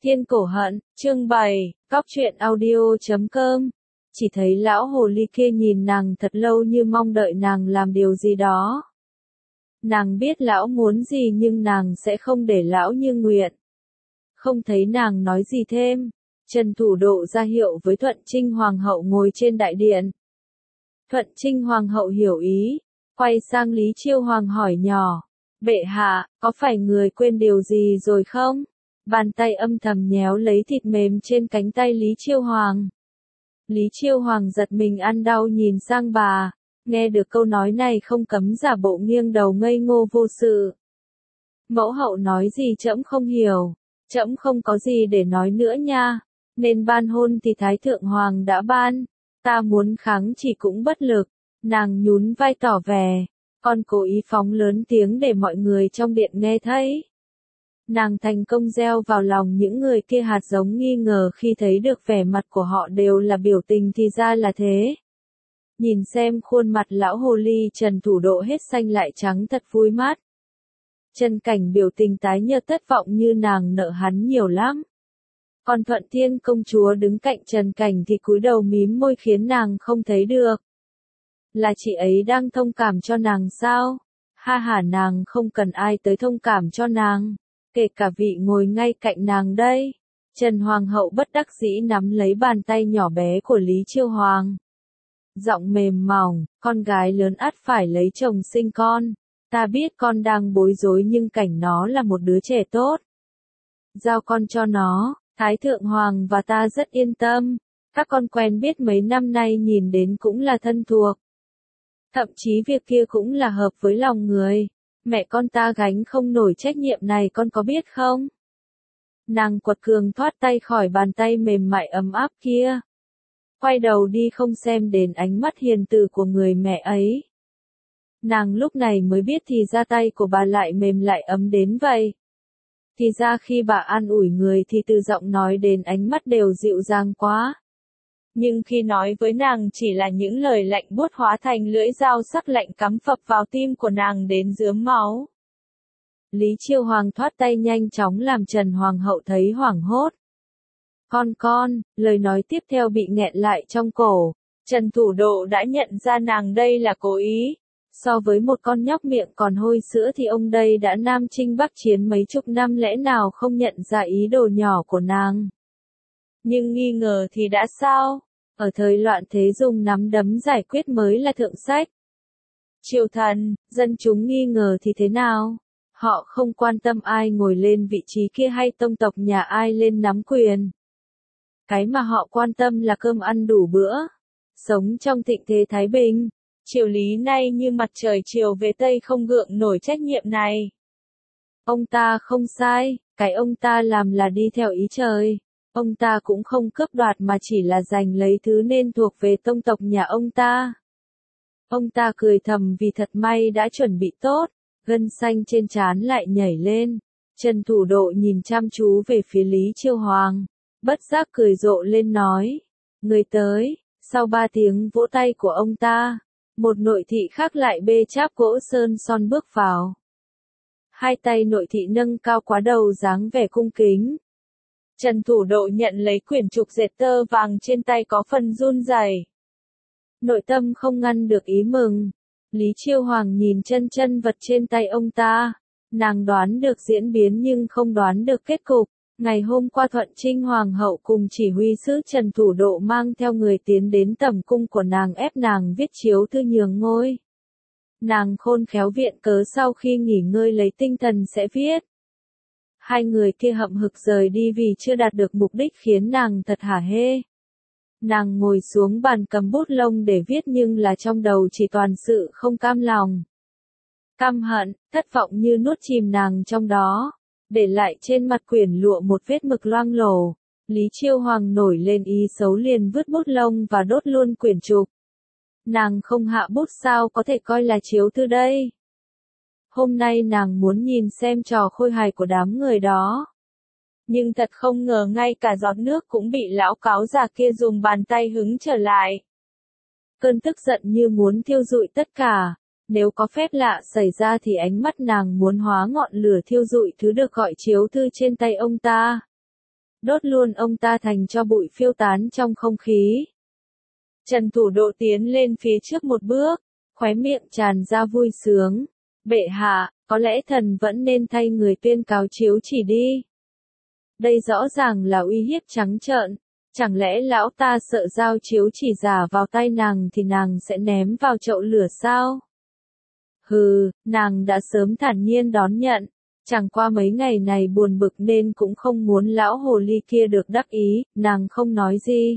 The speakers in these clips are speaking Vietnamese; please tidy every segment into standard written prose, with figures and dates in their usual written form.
Thiên Cổ Hận, chương 7, Cóc truyện audio.com. Chỉ thấy lão hồ ly kia nhìn nàng thật lâu như mong đợi nàng làm điều gì đó. Nàng biết lão muốn gì nhưng nàng sẽ không để lão như nguyện. Không thấy nàng nói gì thêm. Trần Thủ Độ ra hiệu với Thuận Trinh Hoàng hậu ngồi trên đại điện. Thuận Trinh Hoàng hậu hiểu ý, quay sang Lý Chiêu Hoàng hỏi nhỏ. Bệ hạ, có phải người quên điều gì rồi không? Bàn tay âm thầm nhéo lấy thịt mềm trên cánh tay Lý Chiêu Hoàng. Lý Chiêu Hoàng giật mình ăn đau nhìn sang bà, nghe được câu nói này không cấm giả bộ nghiêng đầu ngây ngô vô sự. Mẫu hậu nói gì trẫm không hiểu, trẫm không có gì để nói nữa nha, nên ban hôn thì Thái Thượng Hoàng đã ban, ta muốn kháng chỉ cũng bất lực, nàng nhún vai tỏ vẻ, con cố ý phóng lớn tiếng để mọi người trong điện nghe thấy. Nàng thành công gieo vào lòng những người kia hạt giống nghi ngờ khi thấy được vẻ mặt của họ đều là biểu tình thì ra là thế. Nhìn xem khuôn mặt lão hồ ly Trần Thủ Độ hết xanh lại trắng thật vui mắt. Trần Cảnh biểu tình tái nhợt thất vọng như nàng nợ hắn nhiều lắm. Còn Thuận Thiên công chúa đứng cạnh Trần Cảnh thì cúi đầu mím môi khiến nàng không thấy được. Là chị ấy đang thông cảm cho nàng sao? Ha hả, nàng không cần ai tới thông cảm cho nàng. Kể cả vị ngồi ngay cạnh nàng đây. Trần Hoàng hậu bất đắc dĩ nắm lấy bàn tay nhỏ bé của Lý Chiêu Hoàng. Giọng mềm mỏng, con gái lớn ắt phải lấy chồng sinh con. Ta biết con đang bối rối nhưng Cảnh nó là một đứa trẻ tốt. Giao con cho nó, Thái Thượng Hoàng và ta rất yên tâm. Các con quen biết mấy năm nay nhìn đến cũng là thân thuộc. Thậm chí việc kia cũng là hợp với lòng người. Mẹ con ta gánh không nổi trách nhiệm này con có biết không? Nàng quật cường thoát tay khỏi bàn tay mềm mại ấm áp kia. Quay đầu đi không xem đến ánh mắt hiền từ của người mẹ ấy. Nàng lúc này mới biết thì ra tay của bà lại mềm lại ấm đến vậy. Thì ra khi bà an ủi người thì từ giọng nói đến ánh mắt đều dịu dàng quá. Nhưng khi nói với nàng chỉ là những lời lạnh buốt hóa thành lưỡi dao sắc lạnh cắm phập vào tim của nàng đến rướm máu. Lý Chiêu Hoàng thoát tay nhanh chóng làm Trần Hoàng hậu thấy hoảng hốt. Con, lời nói tiếp theo bị nghẹn lại trong cổ. Trần Thủ Độ đã nhận ra nàng đây là cố ý. So với một con nhóc miệng còn hôi sữa thì ông đây đã nam chinh bắc chiến mấy chục năm, lẽ nào không nhận ra ý đồ nhỏ của nàng. Nhưng nghi ngờ thì đã sao? Ở thời loạn thế dùng nắm đấm giải quyết mới là thượng sách. Triều thần, dân chúng nghi ngờ thì thế nào? Họ không quan tâm ai ngồi lên vị trí kia hay tông tộc nhà ai lên nắm quyền. Cái mà họ quan tâm là cơm ăn đủ bữa. Sống trong thịnh thế thái bình. Triều lý nay như mặt trời chiều về Tây không gượng nổi trách nhiệm này. Ông ta không sai, cái ông ta làm là đi theo ý trời. Ông ta cũng không cướp đoạt mà chỉ là giành lấy thứ nên thuộc về tông tộc nhà ông ta. Ông ta cười thầm vì thật may đã chuẩn bị tốt, gân xanh trên trán lại nhảy lên. Trần Thủ Độ nhìn chăm chú về phía Lý Chiêu Hoàng, bất giác cười rộ lên nói, người tới. Sau 3 tiếng vỗ tay của ông ta, một nội thị khác lại bê cháp gỗ sơn son bước vào. Hai tay nội thị nâng cao quá đầu dáng vẻ cung kính. Trần Thủ Độ nhận lấy quyển trục dệt tơ vàng trên tay có phần run rẩy. Nội tâm không ngăn được ý mừng. Lý Chiêu Hoàng nhìn chân vật trên tay ông ta. Nàng đoán được diễn biến nhưng không đoán được kết cục. Ngày hôm qua Thuận Trinh Hoàng hậu cùng chỉ huy sứ Trần Thủ Độ mang theo người tiến đến tẩm cung của nàng ép nàng viết chiếu thư nhường ngôi. Nàng khôn khéo viện cớ sau khi nghỉ ngơi lấy tinh thần sẽ viết. Hai người kia hậm hực rời đi vì chưa đạt được mục đích khiến nàng thật hả hê. Nàng ngồi xuống bàn cầm bút lông để viết nhưng là trong đầu chỉ toàn sự không cam lòng. Căm hận, thất vọng như nuốt chìm nàng trong đó, để lại trên mặt quyển lụa một vết mực loang lổ. Lý Chiêu Hoàng nổi lên ý xấu liền vứt bút lông và đốt luôn quyển trục. Nàng không hạ bút sao có thể coi là chiếu thư đây. Hôm nay nàng muốn nhìn xem trò khôi hài của đám người đó. Nhưng thật không ngờ ngay cả giọt nước cũng bị lão cáo già kia dùng bàn tay hứng trở lại. Cơn tức giận như muốn thiêu rụi tất cả. Nếu có phép lạ xảy ra thì ánh mắt nàng muốn hóa ngọn lửa thiêu rụi thứ được gọi chiếu thư trên tay ông ta. đốt luôn ông ta thành tro bụi phiêu tán trong không khí. Trần Thủ Độ tiến lên phía trước một bước, khóe miệng tràn ra vui sướng. Bệ hạ, có lẽ thần vẫn nên thay người tuyên cáo chiếu chỉ đi. Đây rõ ràng là uy hiếp trắng trợn, chẳng lẽ lão ta sợ giao chiếu chỉ giả vào tay nàng thì nàng sẽ ném vào chậu lửa sao? Hừ, nàng đã sớm thản nhiên đón nhận, chẳng qua mấy ngày này buồn bực nên cũng không muốn lão hồ ly kia được đắc ý, nàng không nói gì.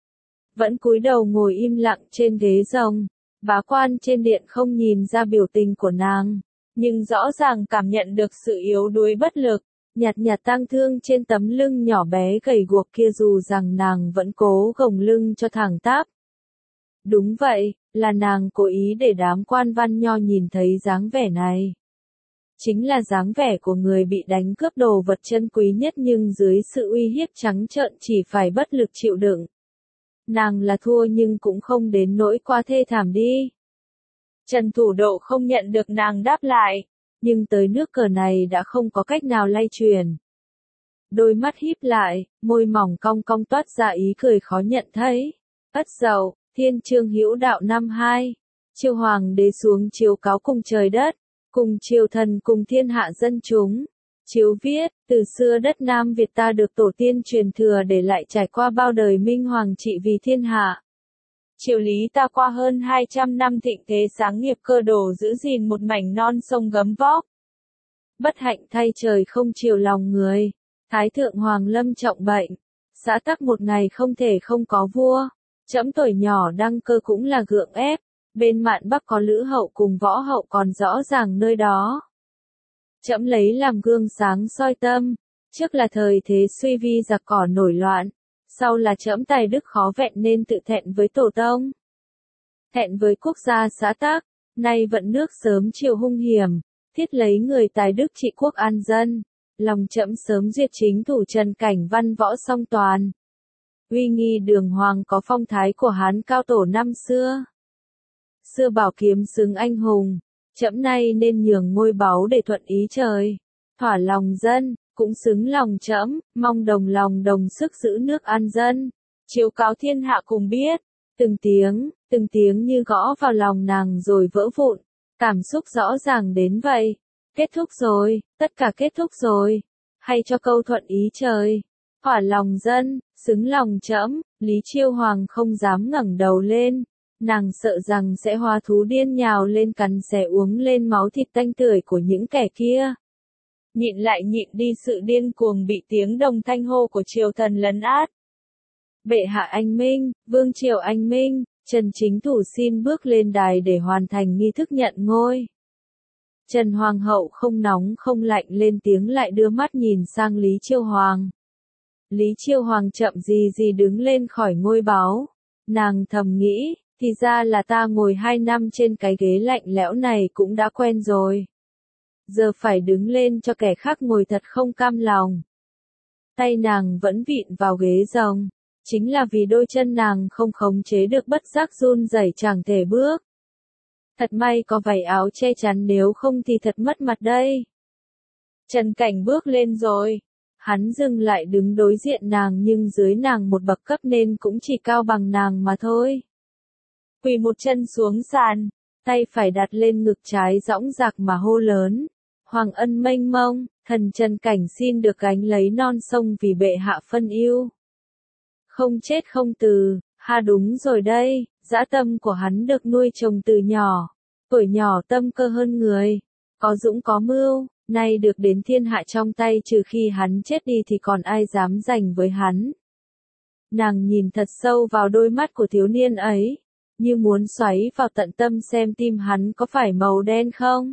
Vẫn cúi đầu ngồi im lặng trên ghế rồng, bá quan trên điện không nhìn ra biểu tình của nàng, nhưng rõ ràng cảm nhận được sự yếu đuối bất lực, nhạt nhạt tang thương trên tấm lưng nhỏ bé gầy guộc kia dù rằng nàng vẫn cố gồng lưng cho thẳng tắp. Đúng vậy, là nàng cố ý để đám quan văn nho nhìn thấy dáng vẻ này. Chính là dáng vẻ của người bị đánh cướp đồ vật chân quý nhất nhưng dưới sự uy hiếp trắng trợn chỉ phải bất lực chịu đựng. Nàng là thua nhưng cũng không đến nỗi quá thê thảm đi. Trần Thủ Độ không nhận được nàng đáp lại, nhưng tới nước cờ này đã không có cách nào lay truyền. Đôi mắt híp lại, môi mỏng cong cong toát ra ý cười khó nhận thấy. Ất Dậu, Thiên Chương Hữu Đạo năm 2. Triều Hoàng đế xuống chiếu cáo cùng trời đất, cùng triều thần cùng thiên hạ dân chúng. Chiếu viết, từ xưa đất Nam Việt ta được tổ tiên truyền thừa để lại trải qua bao đời minh hoàng trị vì thiên hạ. Triều lý ta qua hơn 200 năm thịnh thế sáng nghiệp cơ đồ giữ gìn một mảnh non sông gấm vóc. Bất hạnh thay trời không chiều lòng người, Thái thượng hoàng lâm trọng bệnh, xã tắc một ngày không thể không có vua. Trẫm tuổi nhỏ đăng cơ cũng là gượng ép, bên mạn Bắc có Lữ hậu cùng Võ hậu còn rõ ràng nơi đó. Trẫm lấy làm gương sáng soi tâm, trước là thời thế suy vi giặc cỏ nổi loạn, sau là trẫm tài đức khó vẹn nên tự thẹn với tổ tông. Thẹn với quốc gia xã tắc, nay vận nước sớm chiều hung hiểm, thiết lấy người tài đức trị quốc an dân, lòng trẫm sớm duyệt chính thủ Trần Cảnh Văn võ song toàn. Uy nghi đường hoàng có phong thái của Hán cao tổ năm xưa. Xưa bảo kiếm xứng anh hùng, trẫm nay nên nhường ngôi báu để thuận ý trời, thỏa lòng dân, cũng xứng lòng trẫm, mong đồng lòng đồng sức giữ nước an dân, chiếu cáo thiên hạ cùng biết. Từng tiếng như gõ vào lòng nàng rồi vỡ vụn, cảm xúc rõ ràng đến vậy. Kết thúc rồi, tất cả kết thúc rồi, hay cho câu thuận ý trời, thỏa lòng dân, xứng lòng trẫm. Lý Chiêu Hoàng không dám ngẩng đầu lên, nàng sợ rằng sẽ hóa thú điên nhào lên cắn xé uống lên máu thịt tanh tưởi của những kẻ kia. Nhịn lại nhịn đi sự điên cuồng bị tiếng đồng thanh hô của triều thần lấn át. Bệ hạ anh minh, vương triều anh minh, Trần Chính Thủ xin bước lên đài để hoàn thành nghi thức nhận ngôi. Trần Hoàng hậu không nóng không lạnh lên tiếng lại đưa mắt nhìn sang Lý Chiêu Hoàng. Lý Chiêu Hoàng chậm gì gì đứng lên khỏi ngôi báu. Nàng thầm nghĩ, thì ra là ta ngồi 2 năm trên cái ghế lạnh lẽo này cũng đã quen rồi. Giờ phải đứng lên cho kẻ khác ngồi thật không cam lòng. Tay nàng vẫn vịn vào ghế rồng, chính là vì đôi chân nàng không khống chế được bất giác run rẩy chẳng thể bước. Thật may có vải áo che chắn nếu không thì thật mất mặt đây. Trần Cảnh bước lên rồi. Hắn dừng lại đứng đối diện nàng nhưng dưới nàng một bậc cấp nên cũng chỉ cao bằng nàng mà thôi. Quỳ một chân xuống sàn, tay phải đặt lên ngực trái dõng dạc mà hô lớn. Hoàng ân mênh mông, thần Trần Cảnh xin được gánh lấy non sông vì bệ hạ phân ưu. Không chết không từ, ha đúng rồi đây, dã tâm của hắn được nuôi trồng từ nhỏ. Tuổi nhỏ tâm cơ hơn người, có dũng có mưu. Nay được đến thiên hạ trong tay trừ khi hắn chết đi thì còn ai dám giành với hắn. Nàng nhìn thật sâu vào đôi mắt của thiếu niên ấy, như muốn xoáy vào tận tâm xem tim hắn có phải màu đen không.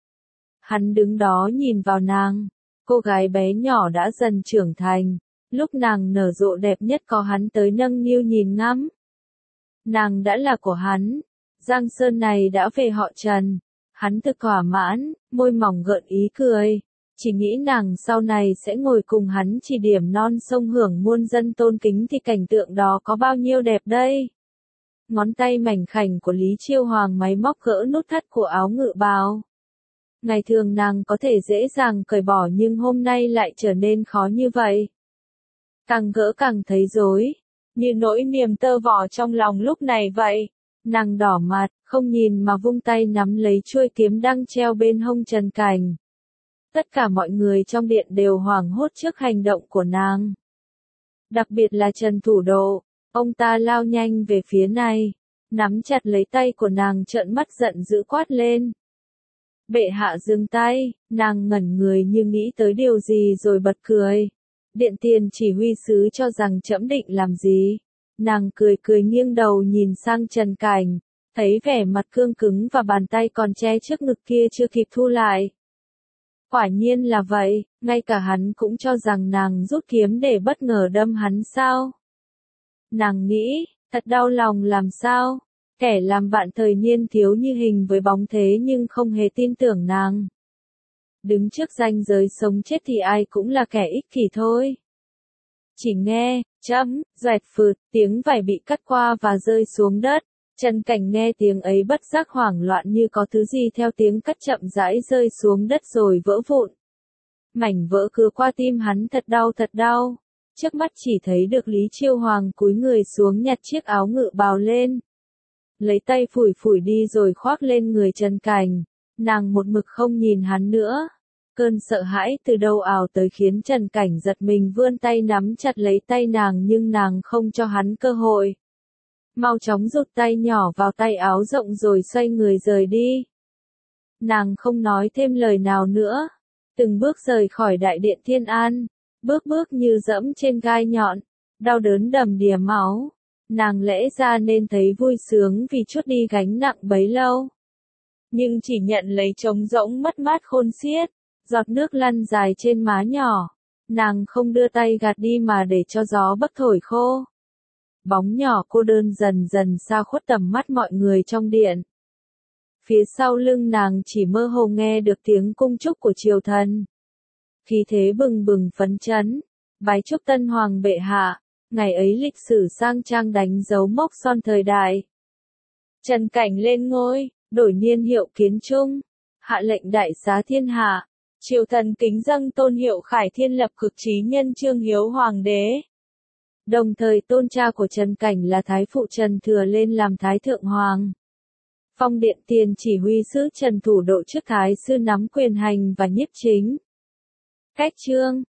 Hắn đứng đó nhìn vào nàng, cô gái bé nhỏ đã dần trưởng thành, lúc nàng nở rộ đẹp nhất có hắn tới nâng niu nhìn ngắm. Nàng đã là của hắn, Giang Sơn này đã về họ Trần. Hắn thực thỏa mãn, môi mỏng gợn ý cười, chỉ nghĩ nàng sau này sẽ ngồi cùng hắn chỉ điểm non sông hưởng muôn dân tôn kính thì cảnh tượng đó có bao nhiêu đẹp đây. Ngón tay mảnh khảnh của Lý Chiêu Hoàng máy móc gỡ nút thắt của áo ngự bào. Ngày thường nàng có thể dễ dàng cởi bỏ nhưng hôm nay lại trở nên khó như vậy. càng gỡ càng thấy rối, như nỗi niềm tơ vò trong lòng lúc này vậy. Nàng đỏ mặt, không nhìn mà vung tay nắm lấy chuôi kiếm đang treo bên hông Trần Cảnh. Tất cả mọi người trong điện đều hoảng hốt trước hành động của nàng. Đặc biệt là Trần Thủ Độ, ông ta lao nhanh về phía này, nắm chặt lấy tay của nàng trợn mắt giận dữ quát lên. Bệ hạ dừng tay, nàng ngẩn người như nghĩ tới điều gì rồi bật cười. Điện tiền chỉ huy sứ cho rằng trẫm định làm gì? Nàng cười cười nghiêng đầu nhìn sang Trần Cảnh, thấy vẻ mặt cương cứng và bàn tay còn che trước ngực kia chưa kịp thu lại. Quả nhiên là vậy, ngay cả hắn cũng cho rằng nàng rút kiếm để bất ngờ đâm hắn sao? Nàng nghĩ, thật đau lòng làm sao? Kẻ làm bạn thời niên thiếu như hình với bóng thế nhưng không hề tin tưởng nàng. Đứng trước ranh giới sống chết thì ai cũng là kẻ ích kỷ thôi. Chỉ nghe, chấm, doẹt phượt, tiếng vải bị cắt qua và rơi xuống đất. Trần Cảnh nghe tiếng ấy bất giác hoảng loạn như có thứ gì theo tiếng cắt chậm rãi rơi xuống đất rồi vỡ vụn. Mảnh vỡ cứa qua tim hắn thật đau. Trước mắt chỉ thấy được Lý Chiêu Hoàng cúi người xuống nhặt chiếc áo ngự bào lên. Lấy tay phủi phủi đi rồi khoác lên người Trần Cảnh. Nàng một mực không nhìn hắn nữa. Cơn sợ hãi từ đâu ảo tới khiến Trần Cảnh giật mình vươn tay nắm chặt lấy tay nàng nhưng nàng không cho hắn cơ hội. Mau chóng rụt tay nhỏ vào tay áo rộng rồi xoay người rời đi. Nàng không nói thêm lời nào nữa. Từng bước rời khỏi đại điện Thiên An. Bước bước như dẫm trên gai nhọn. Đau đớn đầm đìa máu. Nàng lẽ ra nên thấy vui sướng vì trút đi gánh nặng bấy lâu. Nhưng chỉ nhận lấy trống rỗng mất mát khôn xiết. Giọt nước lăn dài trên má nhỏ. Nàng không đưa tay gạt đi mà để cho gió bấc thổi khô. Bóng nhỏ cô đơn dần dần xa khuất tầm mắt mọi người trong điện. Phía sau lưng nàng chỉ mơ hồ nghe được tiếng cung trúc của triều thần. Khí thế bừng bừng phấn chấn. Bái chúc Tân Hoàng bệ hạ. Ngày ấy lịch sử sang trang đánh dấu mốc son thời đại. Trần Cảnh lên ngôi, đổi niên hiệu Kiến Trung. Hạ lệnh đại xá thiên hạ. Triều thần kính dâng tôn hiệu Khải Thiên lập cực trí nhân Trương Hiếu Hoàng đế. Đồng thời tôn cha của Trần Cảnh là Thái phụ Trần Thừa lên làm Thái Thượng Hoàng. Phong điện tiền chỉ huy sứ Trần Thủ Độ trước Thái sư nắm quyền hành và nhiếp chính. Cách chương